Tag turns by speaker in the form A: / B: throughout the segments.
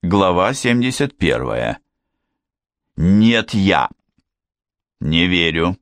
A: Глава 71. «Нет, я». «Не верю».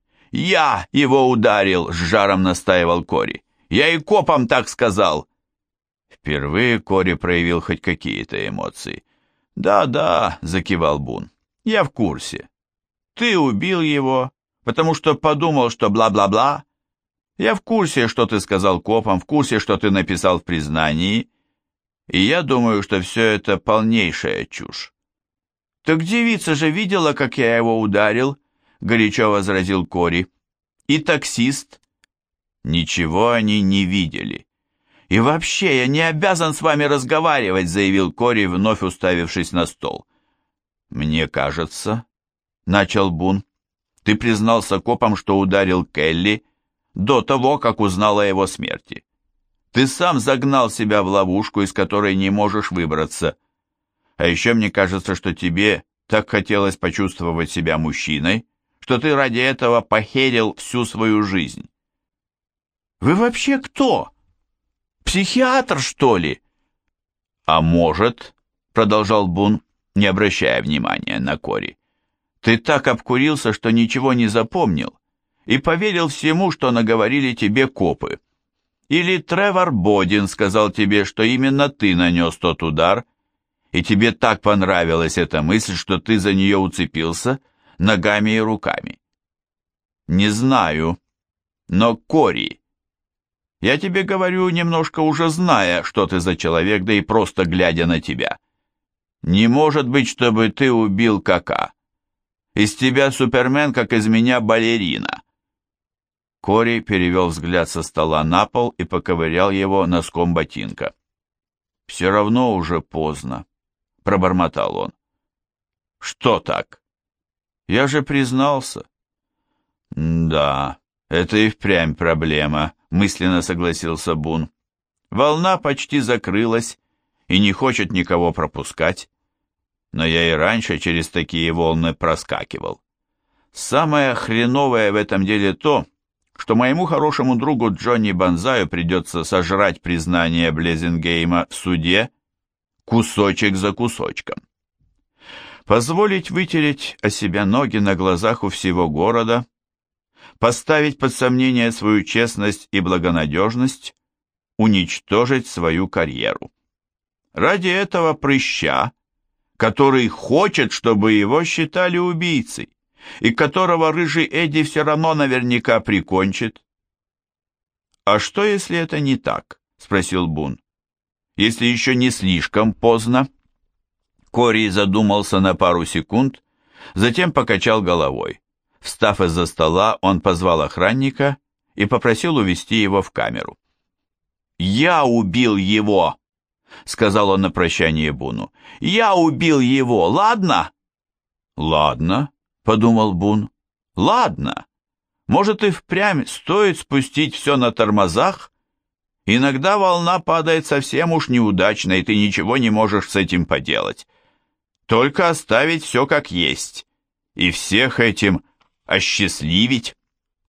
A: «Я его ударил», — с жаром настаивал Кори. «Я и копам так сказал». Впервые Кори проявил хоть какие-то эмоции. «Да-да», — закивал Бун, — «я в курсе. Ты убил его, потому что подумал, что бла-бла-бла. Я в курсе, что ты сказал копам, в курсе, что ты написал в признании. И я думаю, что все это полнейшая чушь». «Так девица же видела, как я его ударил», — горячо возразил Кори. «И таксист». «Ничего они не видели». «И вообще, я не обязан с вами разговаривать», — заявил Кори, вновь уставившись на стол. «Мне кажется», — начал Бун, — «ты признался копам, что ударил Келли до того, как узнал о его смерти. Ты сам загнал себя в ловушку, из которой не можешь выбраться. А еще мне кажется, что тебе так хотелось почувствовать себя мужчиной, что ты ради этого похерил всю свою жизнь». «Вы вообще кто? Психиатр, что ли?» «А может, — продолжал Бун, не обращая внимания на Кори, — ты так обкурился, что ничего не запомнил и поверил всему, что наговорили тебе копы. Или Тревор Бодин сказал тебе, что именно ты нанес тот удар, и тебе так понравилась эта мысль, что ты за нее уцепился ногами и руками. Не знаю, но, Кори, я тебе говорю, немножко уже зная, что ты за человек, да и просто глядя на тебя. Не может быть, чтобы ты убил Кака. Из тебя Супермен, как из меня балерина». Кори перевел взгляд со стола на пол и поковырял его носком ботинка. «Все равно уже поздно», — пробормотал он. «Что так? Я же признался». «Да, это и впрямь проблема», — мысленно согласился Бун. «Волна почти закрылась и не хочет никого пропускать. Но я и раньше через такие волны проскакивал. Самое хреновое в этом деле то, что моему хорошему другу Джонни Банзаю придется сожрать признание Блезингейма в суде кусочек за кусочком. Позволить вытереть о себя ноги на глазах у всего города, поставить под сомнение свою честность и благонадежность, уничтожить свою карьеру. Ради этого прыща, который хочет, чтобы его считали убийцей, и которого рыжий Эдди все равно наверняка прикончит. «А что, если это не так?» — спросил Бун. «Если еще не слишком поздно?» Кори задумался на пару секунд, затем покачал головой. Встав из-за стола, он позвал охранника и попросил увести его в камеру. «Я убил его!» — сказал он на прощание Буну. «Я убил его, ладно?» «Ладно», — подумал Бун. «Ладно. Может, и впрямь стоит спустить все на тормозах? Иногда волна падает совсем уж неудачно, и ты ничего не можешь с этим поделать. Только оставить все как есть и всех этим осчастливить».